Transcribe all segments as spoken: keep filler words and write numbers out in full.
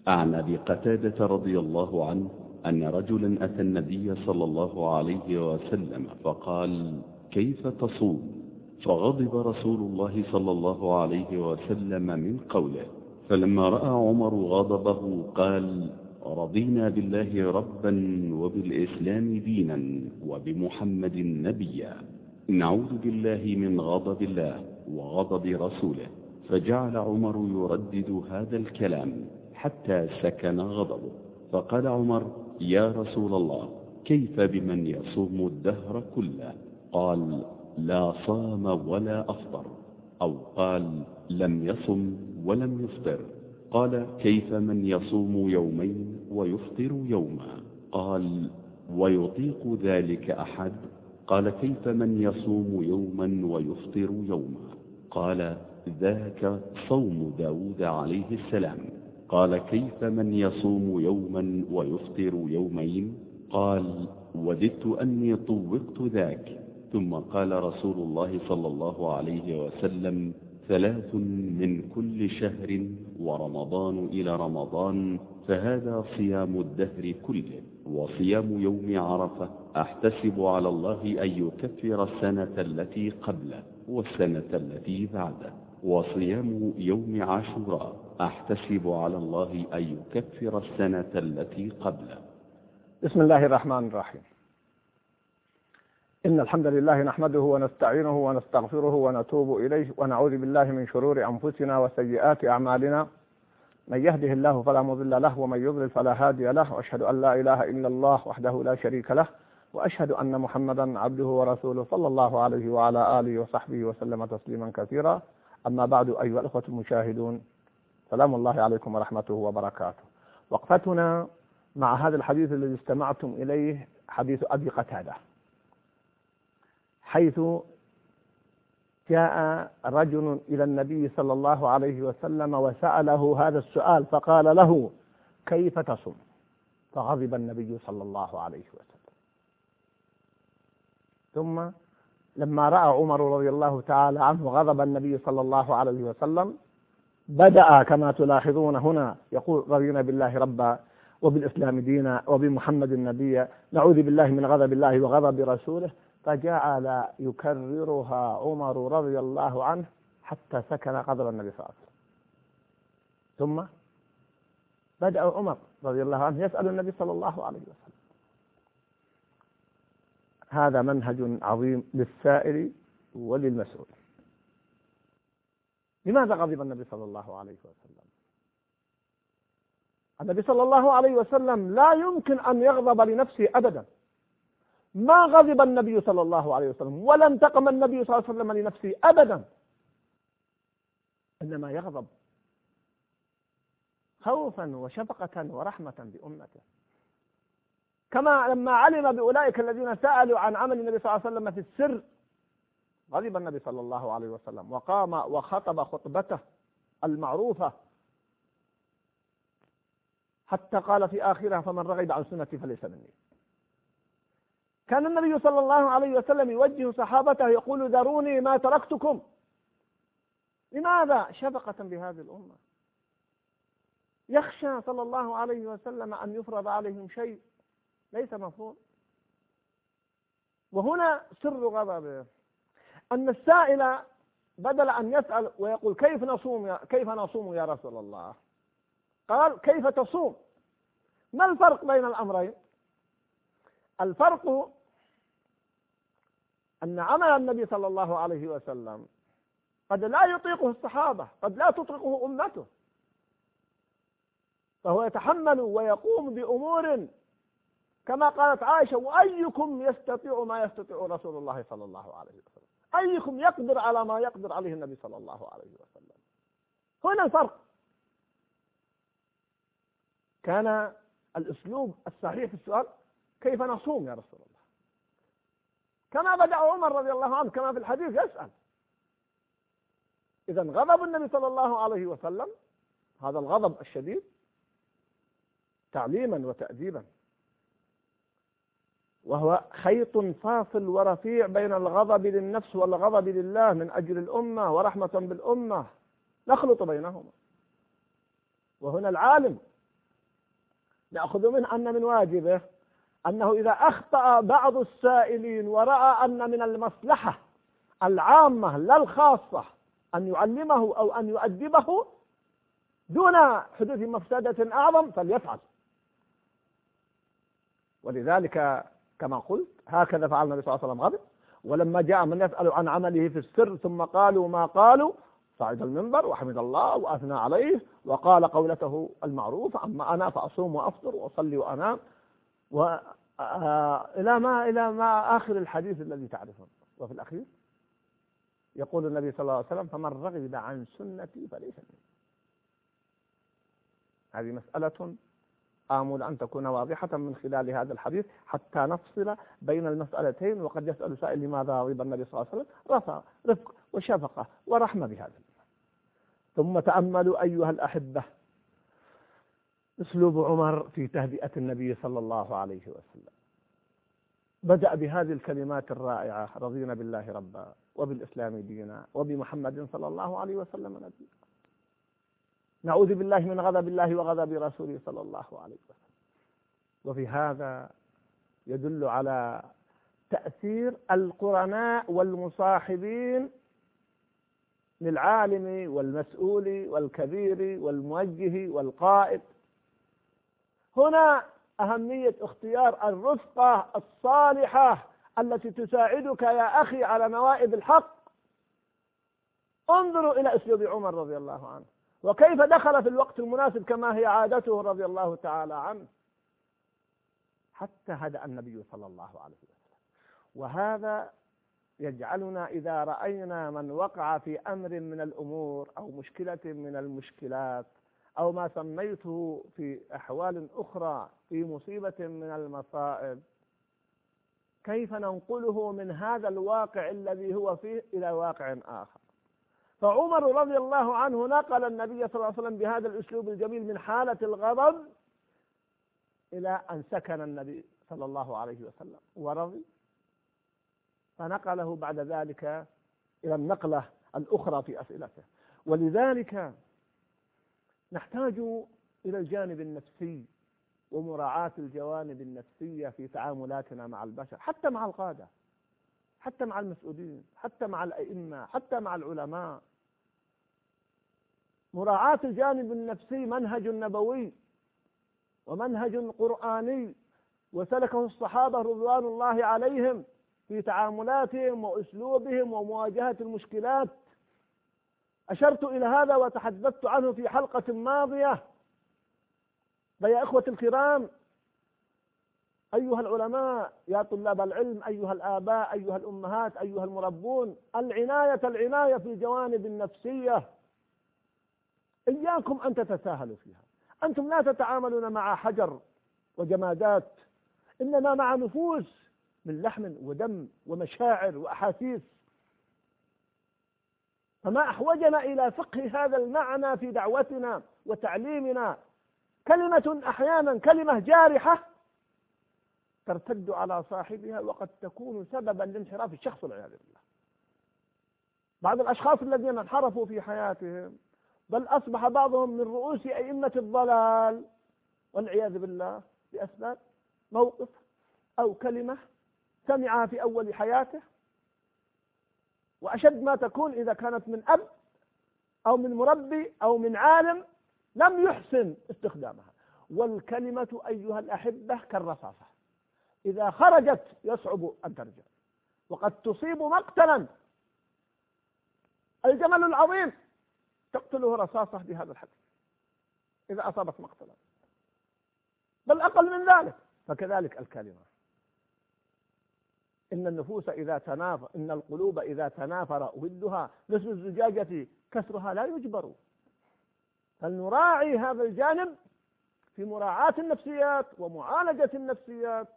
عن أبي قتادة رضي الله عنه أن رجلا أتى النبي صلى الله عليه وسلم فقال: كيف تصوم؟ فغضب رسول الله صلى الله عليه وسلم من قوله، فلما رأى عمر غضبه قال: رضينا بالله ربا وبالإسلام دينا وبمحمد نبيا، نعوذ بالله من غضب الله وغضب رسوله. فجعل عمر يردد هذا الكلام حتى سكن غضبه، فقال عمر: يا رسول الله، كيف بمن يصوم الدهر كله؟ قال: لا صام ولا أفطر، أو قال: لم يصم ولم يفطر. قال: كيف من يصوم يومين ويفطر يوما؟ قال: ويطيق ذلك أحد؟ قال: كيف من يصوم يوما ويفطر يوما؟ قال: ذاك صوم داود عليه السلام. قال: كيف من يصوم يوما ويفطر يومين؟ قال: وددت أني طوقت ذاك. ثم قال رسول الله صلى الله عليه وسلم: ثلاث من كل شهر ورمضان إلى رمضان، فهذا صيام الدهر كله. وصيام يوم عرفة أحتسب على الله أن يكفر السنة التي قبله والسنة التي بعده. وصيام يوم عاشوراء أحتسب على الله أن يكفر السنة التي قبله. بسم الله الرحمن الرحيم. إن الحمد لله نحمده ونستعينه ونستغفره ونتوب إليه، ونعوذ بالله من شرور أنفسنا وسيئات أعمالنا. من يهده الله فلا مضل له، ومن يضلل فلا هادي له، وأشهد أن لا إله إلا الله وحده لا شريك له، وأشهد أن محمدا عبده ورسوله صلى الله عليه وعلى آله وصحبه وسلم تسليما كثيرا. أما بعد، أيها الأخوة المشاهدون، سلام الله عليكم ورحمته وبركاته. وقفتنا مع هذا الحديث الذي استمعتم إليه، حديث أبي قتادة، حيث جاء رجل إلى النبي صلى الله عليه وسلم وسأله هذا السؤال، فقال له: كيف تصوم؟ فغضب النبي صلى الله عليه وسلم. ثم لما رأى عمر رضي الله تعالى عنه غضب النبي صلى الله عليه وسلم، بدأ كما تلاحظون هنا يقول: رضينا بالله ربا وبالإسلام دينا وبمحمد نبيا، نعوذ بالله من غضب الله وغضب رسوله. فجعل يكررها عمر رضي الله عنه حتى سكن غضب النبي صلى الله عليه وسلم. ثم بدأ عمر رضي الله عنه يسأل النبي صلى الله عليه وسلم. هذا منهج عظيم للسائل وللمسؤول. لماذا غضب النبي صلى الله عليه وسلم؟ النبي صلى الله عليه وسلم لا يمكن أن يغضب لنفسه أبدا. ما غضب النبي صلى الله عليه وسلم ولا انتقم النبي صلى الله عليه وسلم لنفسه أبدا، إنما يغضب خوفا وشفقة ورحمة بأمته. كما لما علم بأولئك الذين سألوا عن عمل النبي صلى الله عليه وسلم في السر، غضب النبي صلى الله عليه وسلم وقام وخطب خطبته المعروفة، حتى قال في آخرها: فمن رغب عن سنتي فليس مني. كان النبي صلى الله عليه وسلم يوجه صحابته يقول: ذروني ما تركتكم. لماذا؟ شفقة بهذه الأمة. يخشى صلى الله عليه وسلم أن يفرض عليهم شيء ليس مفروض. وهنا سر غضبه، أن السائل بدل أن يسأل ويقول: كيف نصوم يا كيف نصوم يا رسول الله؟ قال: كيف تصوم؟ ما الفرق بين الأمرين؟ الفرق أن عمل النبي صلى الله عليه وسلم قد لا يطيقه الصحابة، قد لا تطيقه أمته، فهو يتحمل ويقوم بأمور كما قالت عائشة: وأيكم يستطيع ما يستطيع رسول الله صلى الله عليه وسلم؟ أيكم يقدر على ما يقدر عليه النبي صلى الله عليه وسلم؟ هنا الفرق. كان الأسلوب الصحيح في السؤال: كيف نصوم يا رسول الله؟ كما بدأ عمر رضي الله عنه كما في الحديث يسأل. إذن غضب النبي صلى الله عليه وسلم، هذا الغضب الشديد، تعليما وتأديبا، وهو خيط فاصل ورفيع بين الغضب للنفس والغضب لله من أجل الأمة ورحمة بالأمة، نخلط بينهما. وهنا العالم نأخذ منه أن من واجبه أنه إذا أخطأ بعض السائلين ورأى أن من المصلحة العامة لا الخاصة أن يعلمه أو أن يؤدبه دون حدوث مفسدة أعظم فليفعل. ولذلك كما قلت هكذا فعل النبي صلى الله عليه وسلم غضب، ولما جاء من يسأل عن عمله في السر ثم قالوا ما قالوا صعد المنبر وحمد الله وأثنى عليه وقال قولته المعروفة: أما أنا فأصوم وأفطر وأصلي وأنام، وإلى ما إلى ما آخر الحديث الذي تعرفون. وفي الأخير يقول النبي صلى الله عليه وسلم: فمن رغب عن سنتي فليس مني. هذه مسألة آمل أن تكون واضحة من خلال هذا الحديث حتى نفصل بين المسألتين. وقد يسأل سائل: لماذا غضب النبي صلى الله عليه وسلم؟ رفع رفق وشفقة ورحمة بهذا. ثم تأملوا أيها الأحبة أسلوب عمر في تهدئة النبي صلى الله عليه وسلم. بدأ بهذه الكلمات الرائعة: رضينا بالله ربا وبالإسلام دينا وبمحمد صلى الله عليه وسلم نبيا، نعوذ بالله من غضب الله وغضب رسوله صلى الله عليه وسلم. وفي هذا يدل على تأثير القرناء والمصاحبين للعالم والمسؤول والكبير والموجه والقائد. هنا أهمية اختيار الرفقة الصالحة التي تساعدك يا أخي على نوائب الحق. انظروا إلى أسلوب عمر رضي الله عنه وكيف دخل في الوقت المناسب كما هي عادته رضي الله تعالى عنه، حتى هدأ النبي صلى الله عليه وسلم. وهذا يجعلنا إذا رأينا من وقع في أمر من الأمور أو مشكلة من المشكلات أو ما سميته في أحوال أخرى في مصيبة من المصائب، كيف ننقله من هذا الواقع الذي هو فيه إلى واقع آخر. فعمر رضي الله عنه نقل النبي صلى الله عليه وسلم بهذا الأسلوب الجميل من حالة الغضب إلى أن سكن النبي صلى الله عليه وسلم ورضي، فنقله بعد ذلك إلى النقلة الأخرى في أسئلته. ولذلك نحتاج إلى الجانب النفسي ومراعاة الجوانب النفسية في تعاملاتنا مع البشر، حتى مع القادة، حتى مع المسؤولين، حتى مع الأئمة، حتى مع العلماء. مراعاة الجانب النفسي منهج نبوي ومنهج قرآني وسلكه الصحابة رضوان الله عليهم في تعاملاتهم وأسلوبهم ومواجهة المشكلات. أشرت إلى هذا وتحدثت عنه في حلقة ماضية. فيا إخوة الكرام، أيها العلماء، يا طلاب العلم، أيها الآباء، أيها الأمهات، أيها المربون، العناية العناية في الجوانب النفسية. إياكم أن تتساهلوا فيها. أنتم لا تتعاملون مع حجر وجمادات، إنما مع نفوس من لحم ودم ومشاعر وأحاسيس. فما أحوجنا إلى فقه هذا المعنى في دعوتنا وتعليمنا. كلمة أحيانا كلمة جارحة ترتد على صاحبها وقد تكون سببا لانحراف الشخص والعياذ بالله. بعض الأشخاص الذين انحرفوا في حياتهم بل أصبح بعضهم من رؤوس أئمة الضلال والعياذ بالله بأسباب موقف أو كلمة سمعها في أول حياته، وأشد ما تكون إذا كانت من أب أو من مربي أو من عالم لم يحسن استخدامها. والكلمة أيها الأحبة كالرصاصة، إذا خرجت يصعب أن ترجع، وقد تصيب مقتلا. الجمل العظيم تقتله رصاصة بهذا الحد إذا أصابت مقتلا، بل أقل من ذلك. فكذلك الكلمة، إن النفوس إذا تنافر إن القلوب إذا تنافر ودها مثل الزجاجة كسرها لا يجبر. فلنراعي هذا الجانب في مراعاة النفسيات ومعالجة النفسيات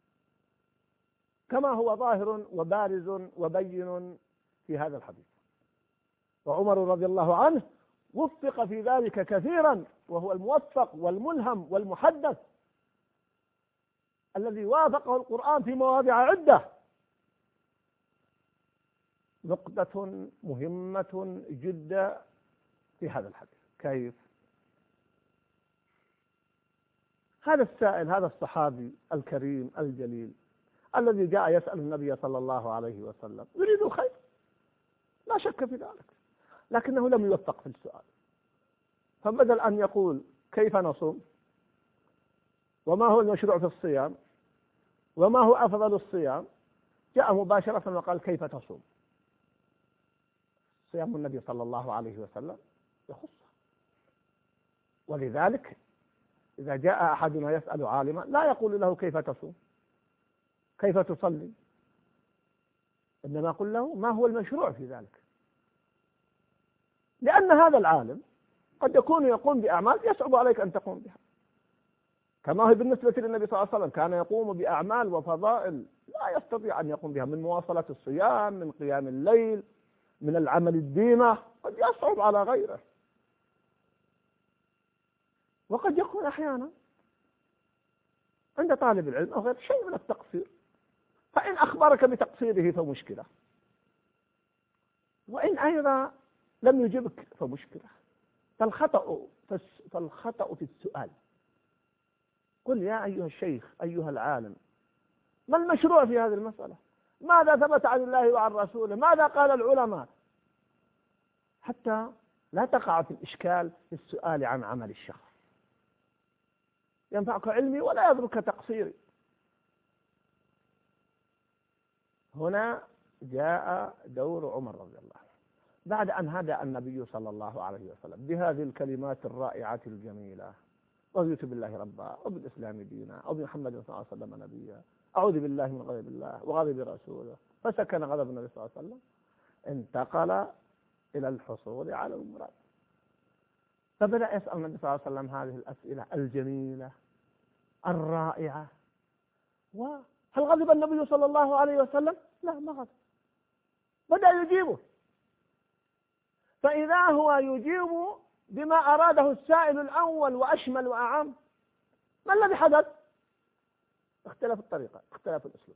كما هو ظاهر وبارز وبين في هذا الحديث. وعمر رضي الله عنه وفق في ذلك كثيرا، وهو الموفق والملهم والمحدث الذي وافقه القرآن في مواضع عدة. نقطة مهمة جدا في هذا الحديث: كيف هذا السائل، هذا الصحابي الكريم الجليل الذي جاء يسأل النبي صلى الله عليه وسلم يريد الخير لا شك في ذلك، لكنه لم يوفق في السؤال، فبدل أن يقول كيف نصوم وما هو المشروع في الصيام وما هو أفضل الصيام، جاء مباشرة وقال كيف تصوم. صيام النبي صلى الله عليه وسلم يخصه، ولذلك إذا جاء أحدنا يسأل عالما لا يقول له كيف تصوم كيف تصلي، إنما يقول له ما هو المشروع في ذلك، لأن هذا العالم قد يكون يقوم بأعمال يصعب عليك أن تقوم بها، كما هو بالنسبة للنبي صلى الله عليه وسلم كان يقوم بأعمال وفضائل لا يستطيع أن يقوم بها، من مواصلة الصيام، من قيام الليل، من العمل الديمة، قد يصعب على غيره. وقد يكون أحيانا عند طالب العلم أو غير شيء من التقصير، فإن أخبرك بتقصيره فمشكلة، وإن أيضا لم يجبك فمشكلة. فالخطأ فالخطأ في السؤال. قل يا أيها الشيخ أيها العالم ما المشروع في هذه المسألة؟ ماذا ثبت عن الله وعن رسوله؟ ماذا قال العلماء؟ حتى لا تقع في الإشكال في السؤال عن عمل الشخص، ينفعك علمي ولا يضرك تقصيري. هنا جاء دور عمر رضي الله عنه بعد أن هدأ النبي صلى الله عليه وسلم بهذه الكلمات الرائعة الجميلة: رضيت بالله ربا وبالإسلام دينا وبمحمد صلى الله عليه وسلم نبيا، أعوذ بالله من غضب الله وغضب رسوله، فسكن غضب النبي صلى الله عليه وسلم، انتقل إلى الحصول على المراد، فبدأ يسأل النبي صلى الله عليه وسلم هذه الأسئلة الجميلة الرائعة. وهل غضب النبي صلى الله عليه وسلم؟ لا، ما غضب، بدأ يجيبه، فإذا هو يجيب بما أراده السائل الأول وأشمل وأعم. ما الذي حدث؟ اختلف الطريقة، اختلف الأسلوب.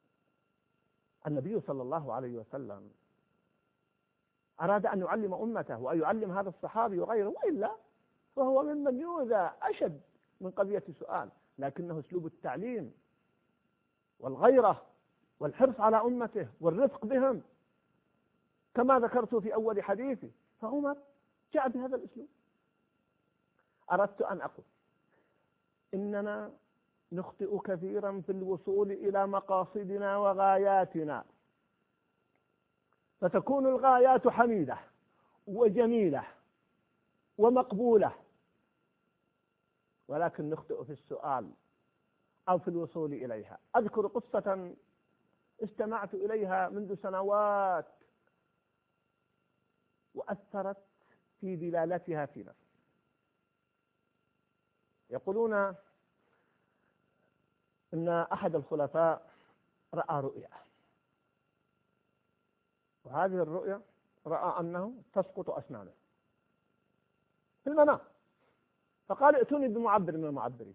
النبي صلى الله عليه وسلم أراد أن يعلم أمته وأن يعلم هذا الصحابي وغيره، وإلا فهو ممن يؤذى أشد من قضية سؤال، لكنه أسلوب التعليم والغيرة والحرص على أمته والرفق بهم كما ذكرت في أول حديثي. فعمر جاء بهذا الأسلوب. أردت أن أقول إننا نخطئ كثيرا في الوصول إلى مقاصدنا وغاياتنا، فتكون الغايات حميدة وجميلة ومقبولة، ولكن نخطئ في السؤال أو في الوصول إليها. أذكر قصة استمعت إليها منذ سنوات وأثرت في دلالتها في نفسي. يقولون إن أحد الخلفاء رأى رؤيا، وهذه الرؤيا رأى أنه تسقط أسنانه في المنام، فقال ائتوني بمعبر من المعبرين.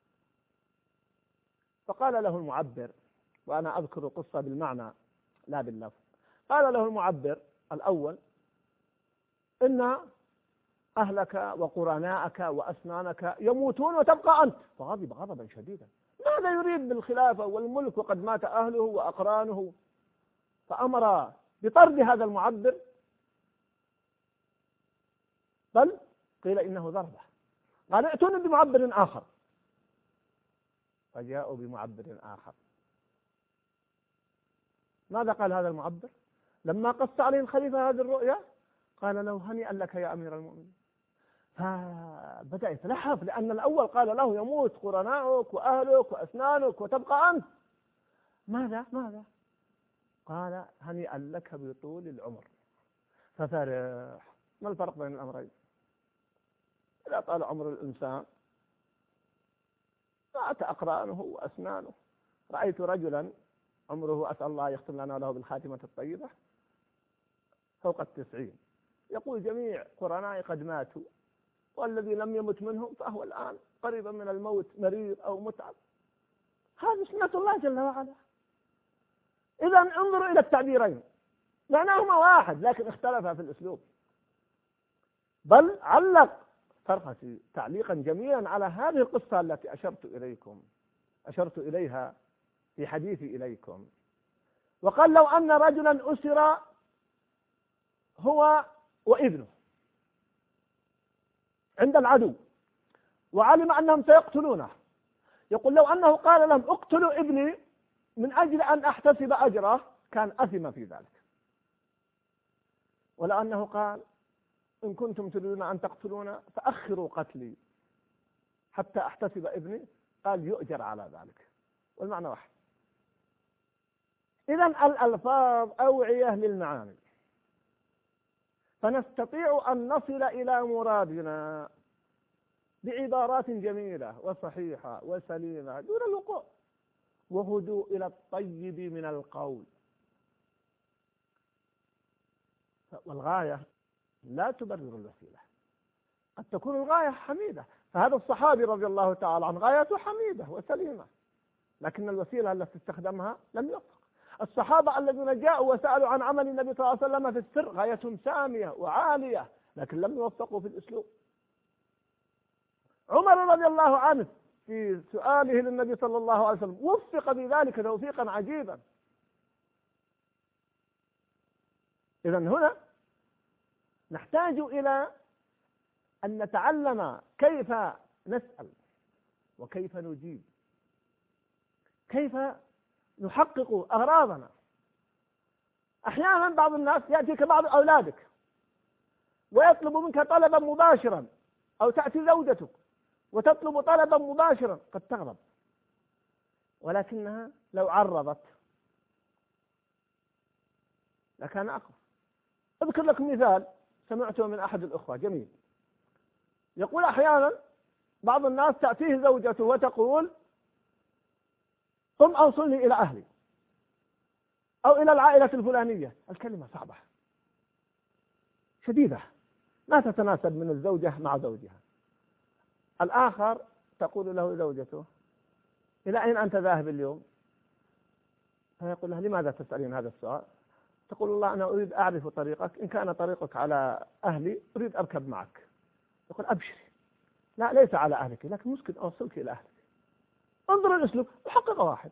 فقال له المعبر، وأنا أذكر القصة بالمعنى لا باللفظ، قال له المعبر الأول: إن أهلك وقرناءك وأسنانك يموتون وتبقى أنت. فغضب غضبا شديدا، ماذا يريد بالخلافة والملك وقد مات أهله وأقرانه؟ فأمر بطرد هذا المعبر، بل قيل إنه ضربه. قال ائتوني بمعبر آخر، فجاءوا بمعبر آخر. ماذا قال هذا المعبر لما قص عليه الخليفة هذه الرؤيا؟ قال له: هنيئا لك يا أمير المؤمنين. فبدأ يتلحف، لأن الأول قال له: يموت قرناؤك وأهلك وأسنانك وتبقى أنت. ماذا ماذا قال: هنيئا لك بطول العمر. ففرح. ما الفرق بين الأمرين؟ إذا طال عمر الإنسان مات أقرانه وأسنانه. رأيت رجلا عمره، أسأل الله يختم لنا له بالخاتمة الطيبة، فوق التسعين، يقول: جميع قرنائي قد ماتوا، والذي لم يمت منهم فهو الآن قريبا من الموت، مريض أو متعب. هذه سنة الله جل وعلا. إذا انظروا إلى التعبيرين، معناهما واحد لكن اختلفا في الأسلوب. بل علق فرحتي تعليقا جميلا على هذه القصة التي أشرت إليكم أشرت إليها في حديثي إليكم. وقال لو أن رجلا أسر هو وابنه عند العدو وعلم أنهم سيقتلونه، يقول لو أنه قال لهم اقتلوا ابني من أجل أن أحتسب أجره كان أثم في ذلك، ولو أنه قال إن كنتم تريدون أن تقتلون فأخروا قتلي حتى أحتسب ابني قال يؤجر على ذلك، والمعنى واحد. إذن الألفاظ أوعية للمعاني، فنستطيع أن نصل إلى مرادنا بعبارات جميلة وصحيحة وسليمة دون الوقوع، وهدوء إلى الطيب من القول. والغاية لا تبرر الوسيلة، قد تكون الغاية حميدة، فهذا الصحابي رضي الله تعالى عنه غايته حميدة وسليمة، لكن الوسيلة التي استخدمها لم يوفق. الصحابة الذين جاءوا وسألوا عن عمل النبي صلى الله عليه وسلم في السر غايتهم سامية وعالية، لكن لم يوفقوا في الأسلوب. عمر رضي الله عنه في سؤاله للنبي صلى الله عليه وسلم وفق بذلك توفيقا عجيبا. إذن هنا نحتاج إلى أن نتعلم كيف نسأل وكيف نجيب، كيف نحقق أغراضنا. أحيانا بعض الناس يأتيك بعض أولادك ويطلب منك طلبا مباشرا، أو تأتي زوجتك وتطلب طلبا مباشرا، قد تغضب، ولكنها لو عرضت لكان أقوى. أذكر لكم مثال سمعته من أحد الأخوة جميل، يقول أحيانا بعض الناس تأتيه زوجته وتقول قم أوصلني إلى أهلي أو إلى العائلة الفلانية. الكلمة صعبة شديدة ما تتناسب من الزوجة مع زوجها. الآخر تقول له زوجته إلى أين أنت ذاهب اليوم؟ فيقول لها لماذا تسألين هذا السؤال؟ تقول الله أنا أريد أعرف طريقك، إن كان طريقك على أهلي أريد أركب معك. يقول أبشري، لا ليس على أهلك لكن ممكن أوصلك إلى أهلك. انظر الأسلوب، محققة واحدة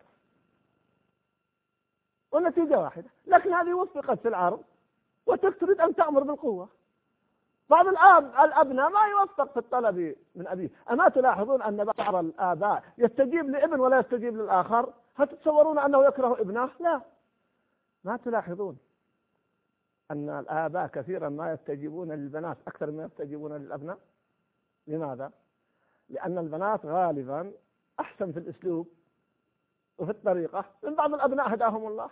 والنتيجة واحدة، لكن هذه وفقت في العرض وتلك تريد أن تأمر بالقوة. بعض الآب الأبناء ما يوفق في الطلب من أبيه. أما تلاحظون أن بعض الآباء يستجيب لابن ولا يستجيب للآخر؟ هل تتصورون أنه يكره ابنه؟ لا. ما تلاحظون أن الآباء كثيرا ما يستجيبون للبنات أكثر ما يستجيبون للأبناء؟ لماذا؟ لأن البنات غالبا أحسن في الأسلوب وفي الطريقة من بعض الأبناء هداهم الله.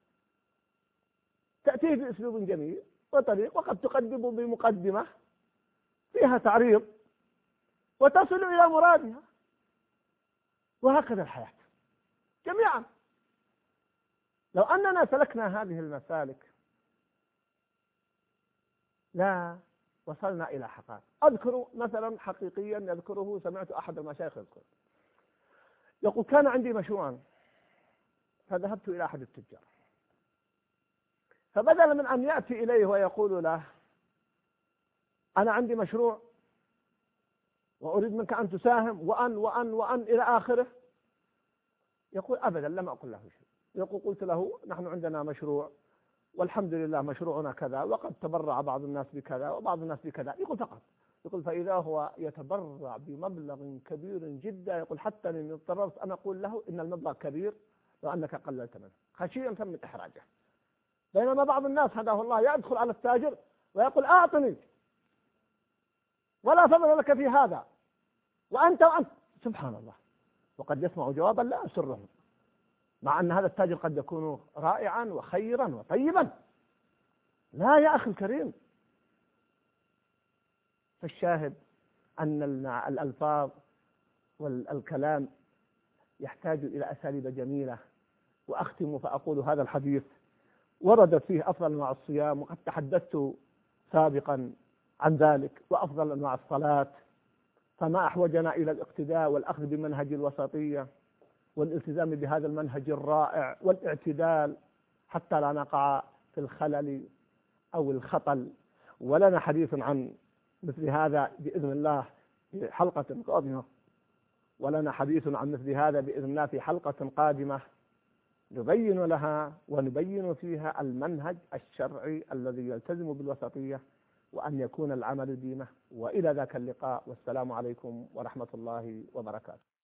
تأتيه بأسلوب جميل وطريق، وقد تقدم بمقدمة فيها تعريض وتصل إلى مرادها، وهكذا الحياة جميعا. لو أننا سلكنا هذه المسالك لا وصلنا إلى حقائق. أذكر مثلا حقيقيا يذكره، سمعت أحد المشايخ يذكر، يقول كان عندي مشروعا فذهبت إلى أحد التجار، فبدل من أن يأتي إليه ويقول له أنا عندي مشروع وأريد منك أن تساهم وأن وأن وأن إلى آخره، يقول أبدا لم أقل له شيء. يقول قلت له نحن عندنا مشروع والحمد لله مشروعنا كذا، وقد تبرع بعض الناس بكذا وبعض الناس بكذا. يقول فقط. يقول فإذا هو يتبرع بمبلغ كبير جدا، يقول حتى أني اضطررت أن أقول له إن المبلغ كبير وأنك قللت منه خشية من إحراجه. بينما بعض الناس هداه الله يدخل على التاجر ويقول أعطني ولا فضل لك في هذا وأنت وأنت، سبحان الله، وقد يسمع جوابا لا أسره، مع أن هذا التاجر قد يكون رائعا وخيرا وطيبا. لا يا أخي الكريم. فالشاهد أن الألفاظ والكلام يحتاج إلى أساليب جميلة. وأختم فأقول هذا الحديث وردت فيه أفضل أنواع الصيام، وقد تحدثت سابقا عن ذلك، وأفضل أنواع الصلاة، فما أحوجنا إلى الاقتداء والأخذ بمنهج الوسطية والالتزام بهذا المنهج الرائع والاعتدال حتى لا نقع في الخلل أو الخطل. ولنا حديث عن مثل هذا بإذن الله في حلقة قادمة، ولنا حديث عن مثل هذا بإذن الله في حلقة قادمة نبين لها ونبين فيها المنهج الشرعي الذي يلتزم بالوسطية وأن يكون العمل دينه. وإلى ذاك اللقاء، والسلام عليكم ورحمة الله وبركاته.